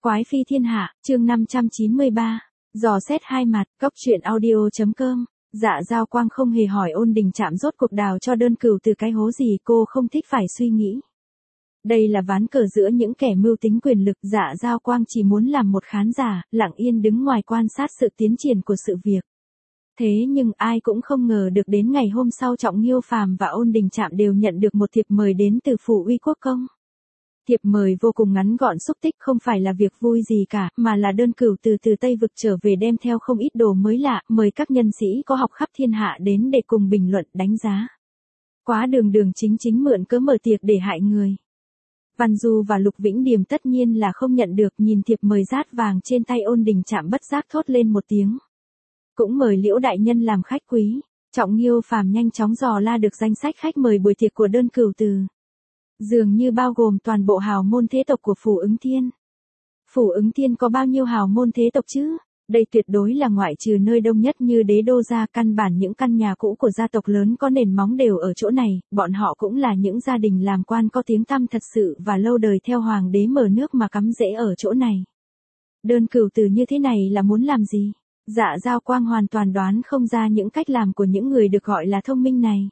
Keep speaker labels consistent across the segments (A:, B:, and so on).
A: Quái phi thiên hạ, chương 593. Dò xét hai mặt, cóc truyện audio.com. Dạ Giao Quang không hề hỏi Ôn Đình Trạm rốt cuộc đào cho đơn cửu từ cái hố gì, cô không thích phải suy nghĩ. Đây là ván cờ giữa những kẻ mưu tính quyền lực. Dạ Giao Quang chỉ muốn làm một khán giả, lặng yên đứng ngoài quan sát sự tiến triển của sự việc. Thế nhưng ai cũng không ngờ được đến ngày hôm sau Trọng Nghiêu Phàm và Ôn Đình Trạm đều nhận được một thiệp mời đến từ phủ Uy Quốc Công. Thiệp mời vô cùng ngắn gọn xúc tích, không phải là việc vui gì cả, mà là đơn cửu từ Tây Vực trở về đem theo không ít đồ mới lạ, mời các nhân sĩ có học khắp thiên hạ đến để cùng bình luận đánh giá. Quá đường chính mượn cớ mở tiệc để hại người. Văn Du và Lục Vĩnh Điềm tất nhiên là không nhận được, nhìn thiệp mời rát vàng trên tay Ôn Đình Trạm bất giác thốt lên một tiếng. Cũng mời Liễu đại nhân làm khách quý. Trọng Nghiêu Phàm nhanh chóng dò la được danh sách khách mời buổi tiệc của đơn cửu từ. Dường như bao gồm toàn bộ hào môn thế tộc của phủ Ứng Thiên. Phủ Ứng Thiên có bao nhiêu hào môn thế tộc chứ? Đây tuyệt đối là ngoại trừ nơi đông nhất như Đế Đô gia, căn bản những căn nhà cũ của gia tộc lớn có nền móng đều ở chỗ này, bọn họ cũng là những gia đình làm quan có tiếng tăm thật sự và lâu đời theo hoàng đế mở nước mà cắm rễ ở chỗ này. Đơn cửu từ như thế này là muốn làm gì? Dạ Giao Quang hoàn toàn đoán không ra những cách làm của những người được gọi là thông minh này.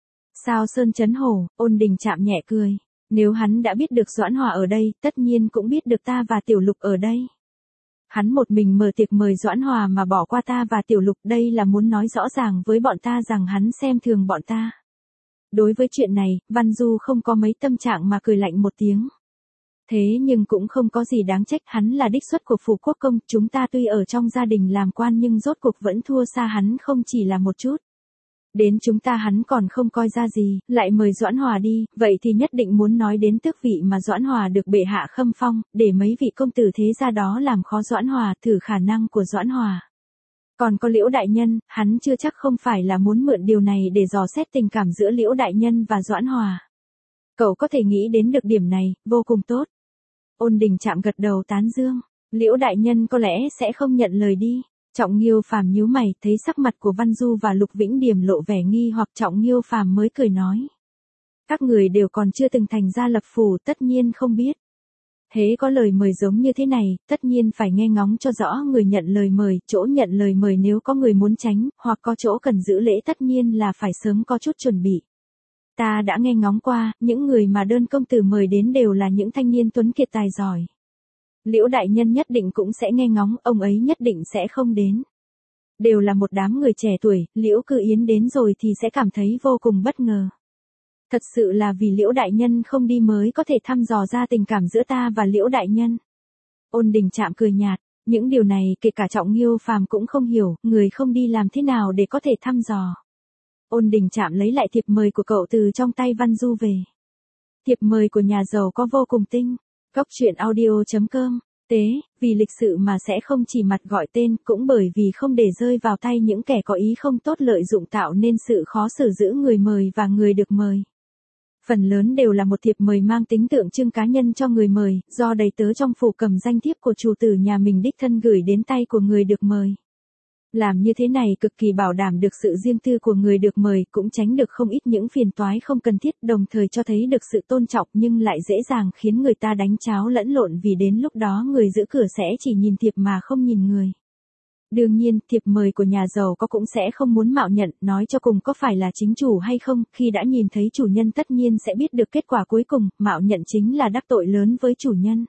A: Sao Sơn chấn hổ, Ôn Đình Trạm nhẹ cười. Nếu hắn đã biết được Doãn Hòa ở đây, tất nhiên cũng biết được ta và Tiểu Lục ở đây. Hắn một mình mở tiệc mời Doãn Hòa mà bỏ qua ta và Tiểu Lục, đây là muốn nói rõ ràng với bọn ta rằng hắn xem thường bọn ta. Đối với chuyện này, Văn Du không có mấy tâm trạng mà cười lạnh một tiếng. Thế nhưng cũng không có gì đáng trách, hắn là đích xuất của phủ Quốc Công, chúng ta tuy ở trong gia đình làm quan nhưng rốt cuộc vẫn thua xa hắn không chỉ là một chút. Đến chúng ta hắn còn không coi ra gì, lại mời Doãn Hòa đi, vậy thì nhất định muốn nói đến tước vị mà Doãn Hòa được bệ hạ khâm phong, để mấy vị công tử thế gia đó làm khó Doãn Hòa, thử khả năng của Doãn Hòa. Còn có Liễu đại nhân, hắn chưa chắc không phải là muốn mượn điều này để dò xét tình cảm giữa Liễu đại nhân và Doãn Hòa. Cậu có thể nghĩ đến được điểm này, vô cùng tốt. Ôn Đình Trạm gật đầu tán dương. Liễu đại nhân có lẽ sẽ không nhận lời đi. Trọng Nghiêu Phàm nhíu mày, thấy sắc mặt của Văn Du và Lục Vĩnh Điềm lộ vẻ nghi hoặc, Trọng Nghiêu Phàm mới cười nói. Các người đều còn chưa từng thành gia lập phủ, tất nhiên không biết. Thế có lời mời giống như thế này, tất nhiên phải nghe ngóng cho rõ người nhận lời mời, chỗ nhận lời mời nếu có người muốn tránh, hoặc có chỗ cần giữ lễ tất nhiên là phải sớm có chút chuẩn bị. Ta đã nghe ngóng qua, những người mà đơn công tử mời đến đều là những thanh niên tuấn kiệt tài giỏi. Liễu đại nhân nhất định cũng sẽ nghe ngóng, ông ấy nhất định sẽ không đến. Đều là một đám người trẻ tuổi, Liễu Cư Yến đến rồi thì sẽ cảm thấy vô cùng bất ngờ. Thật sự là vì Liễu đại nhân không đi mới có thể thăm dò ra tình cảm giữa ta và Liễu đại nhân. Ôn Đình Trạm cười nhạt, những điều này kể cả Trọng Nghiêu Phàm cũng không hiểu, người không đi làm thế nào để có thể thăm dò. Ôn Đình Trạm lấy lại thiệp mời của cậu từ trong tay Văn Du về. Thiệp mời của nhà giàu có vô cùng tinh. Cóc truyện audio.com. Tế, vì lịch sự mà sẽ không chỉ mặt gọi tên, cũng bởi vì không để rơi vào tay những kẻ có ý không tốt lợi dụng tạo nên sự khó xử giữa người mời và người được mời. Phần lớn đều là một thiệp mời mang tính tượng trưng cá nhân cho người mời, do đầy tớ trong phủ cầm danh thiếp của chủ tử nhà mình đích thân gửi đến tay của người được mời. Làm như thế này cực kỳ bảo đảm được sự riêng tư của người được mời, cũng tránh được không ít những phiền toái không cần thiết, đồng thời cho thấy được sự tôn trọng nhưng lại dễ dàng khiến người ta đánh cháo lẫn lộn, vì đến lúc đó người giữ cửa sẽ chỉ nhìn thiệp mà không nhìn người. Đương nhiên, thiệp mời của nhà giàu có cũng sẽ không muốn mạo nhận, nói cho cùng có phải là chính chủ hay không, khi đã nhìn thấy chủ nhân tất nhiên sẽ biết được kết quả cuối cùng, mạo nhận chính là đắc tội lớn với chủ nhân.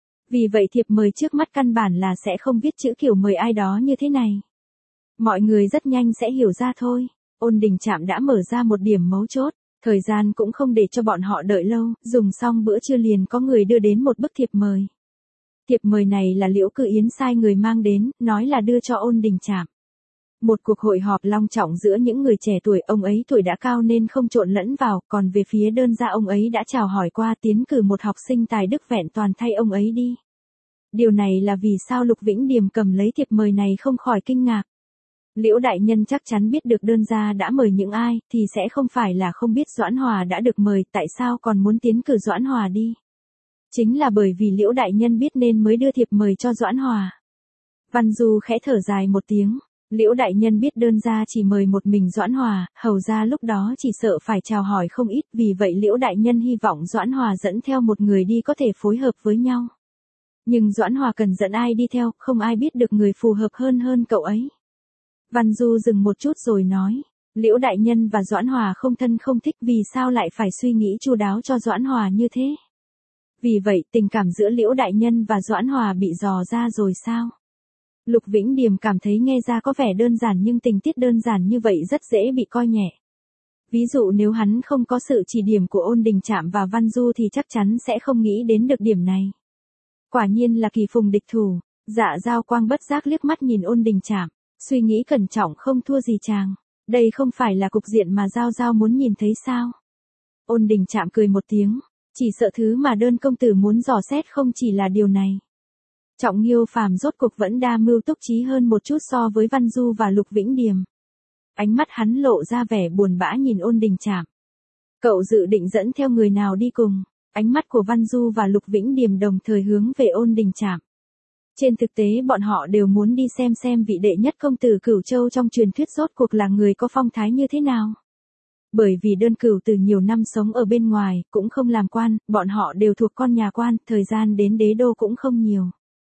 A: Vì vậy thiệp mời trước mắt căn bản là sẽ không viết chữ kiểu mời ai đó như thế này. Mọi người rất nhanh sẽ hiểu ra thôi. Ôn Đình Trạm đã mở ra một điểm mấu chốt, thời gian cũng không để cho bọn họ đợi lâu, dùng xong bữa trưa liền có người đưa đến một bức thiệp mời. Thiệp mời này là Liễu Cự Yến sai người mang đến, nói là đưa cho Ôn Đình Trạm. Một cuộc hội họp long trọng giữa những người trẻ tuổi, ông ấy tuổi đã cao nên không trộn lẫn vào, còn về phía đơn gia ông ấy đã chào hỏi qua, tiến cử một học sinh tài đức vẹn toàn thay ông ấy đi. Điều này là vì sao Lục Vĩnh Điềm cầm lấy thiệp mời này không khỏi kinh ngạc. Liễu đại nhân chắc chắn biết được đơn gia đã mời những ai, thì sẽ không phải là không biết Doãn Hòa đã được mời, tại sao còn muốn tiến cử Doãn Hòa đi. Chính là bởi vì Liễu đại nhân biết nên mới đưa thiệp mời cho Doãn Hòa. Văn Du khẽ thở dài một tiếng, Liễu đại nhân biết đơn gia chỉ mời một mình Doãn Hòa, hầu ra lúc đó chỉ sợ phải chào hỏi không ít, vì vậy Liễu đại nhân hy vọng Doãn Hòa dẫn theo một người đi có thể phối hợp với nhau. Nhưng Doãn Hòa cần dẫn ai đi theo, không ai biết được người phù hợp hơn cậu ấy. Văn Du dừng một chút rồi nói, Liễu đại nhân và Doãn Hòa không thân không thích, vì sao lại phải suy nghĩ chu đáo cho Doãn Hòa như thế? Vì vậy tình cảm giữa Liễu đại nhân và Doãn Hòa bị dò ra rồi sao? Lục Vĩnh Điềm cảm thấy nghe ra có vẻ đơn giản, nhưng tình tiết đơn giản như vậy rất dễ bị coi nhẹ. Ví dụ nếu hắn không có sự chỉ điểm của Ôn Đình Trạm và Văn Du thì chắc chắn sẽ không nghĩ đến được điểm này. Quả nhiên là kỳ phùng địch thủ. Dạ Giao Quang bất giác liếc mắt nhìn Ôn Đình Trạm, suy nghĩ cẩn trọng không thua gì chàng. Đây không phải là cục diện mà Giao Giao muốn nhìn thấy sao? Ôn Đình Trạm cười một tiếng, chỉ sợ thứ mà đơn công tử muốn dò xét không chỉ là điều này. Trọng Nghiêu Phàm rốt cuộc vẫn đa mưu túc trí hơn một chút so với Văn Du và Lục Vĩnh Điềm. Ánh mắt hắn lộ ra vẻ buồn bã nhìn Ôn Đình Trạm. Cậu dự định dẫn theo người nào đi cùng? Ánh mắt của Văn Du và Lục Vĩnh Điềm đồng thời hướng về Ôn Đình Trạm. Trên thực tế bọn họ đều muốn đi xem vị đệ nhất công tử Cửu Châu trong truyền thuyết rốt cuộc là người có phong thái như thế nào. Bởi vì đơn cửu từ nhiều năm sống ở bên ngoài, cũng không làm quan, bọn họ đều thuộc con nhà quan, thời gian đến đế đô cũng không nhiều.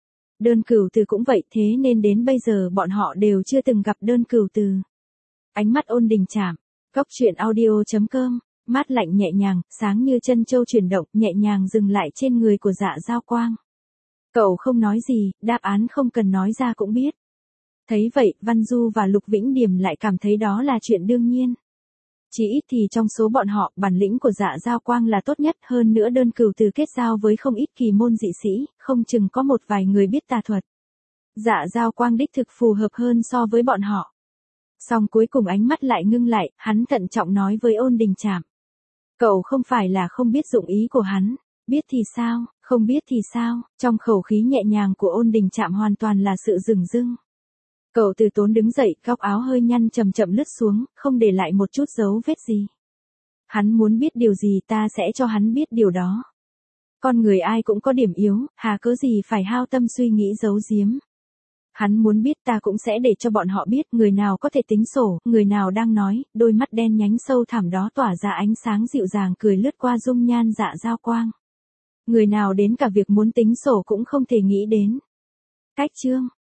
A: Đơn cửu từ cũng vậy, thế nên đến bây giờ bọn họ đều chưa từng gặp đơn cửu từ. Ánh mắt Ôn Đình Trạm. Góc truyện audio.com. Mát lạnh nhẹ nhàng, sáng như chân châu chuyển động, nhẹ nhàng dừng lại trên người của Dạ Giao Quang. Cậu không nói gì, đáp án không cần nói ra cũng biết. Thấy vậy, Văn Du và Lục Vĩnh Điềm lại cảm thấy đó là chuyện đương nhiên. Chỉ ít thì trong số bọn họ, bản lĩnh của Dạ Giao Quang là tốt nhất, hơn nữa đơn cửu từ kết giao với không ít kỳ môn dị sĩ, không chừng có một vài người biết tà thuật. Dạ Giao Quang đích thực phù hợp hơn so với bọn họ. Song cuối cùng ánh mắt lại ngưng lại, hắn thận trọng nói với Ôn Đình Trạm. Cậu không phải là không biết dụng ý của hắn, biết thì sao, không biết thì sao, trong khẩu khí nhẹ nhàng của Ôn Đình Trạm hoàn toàn là sự dửng dưng. Cậu từ tốn đứng dậy, góc áo hơi nhăn chậm chậm lướt xuống, không để lại một chút dấu vết gì. Hắn muốn biết điều gì ta sẽ cho hắn biết điều đó. Con người ai cũng có điểm yếu, hà cớ gì phải hao tâm suy nghĩ giấu giếm. Hắn muốn biết ta cũng sẽ để cho bọn họ biết, người nào có thể tính sổ, người nào đang nói, đôi mắt đen nhánh sâu thẳm đó tỏa ra ánh sáng dịu dàng cười lướt qua dung nhan Dạ Giao Quang. Người nào đến cả việc muốn tính sổ cũng không thể nghĩ đến. Cách chương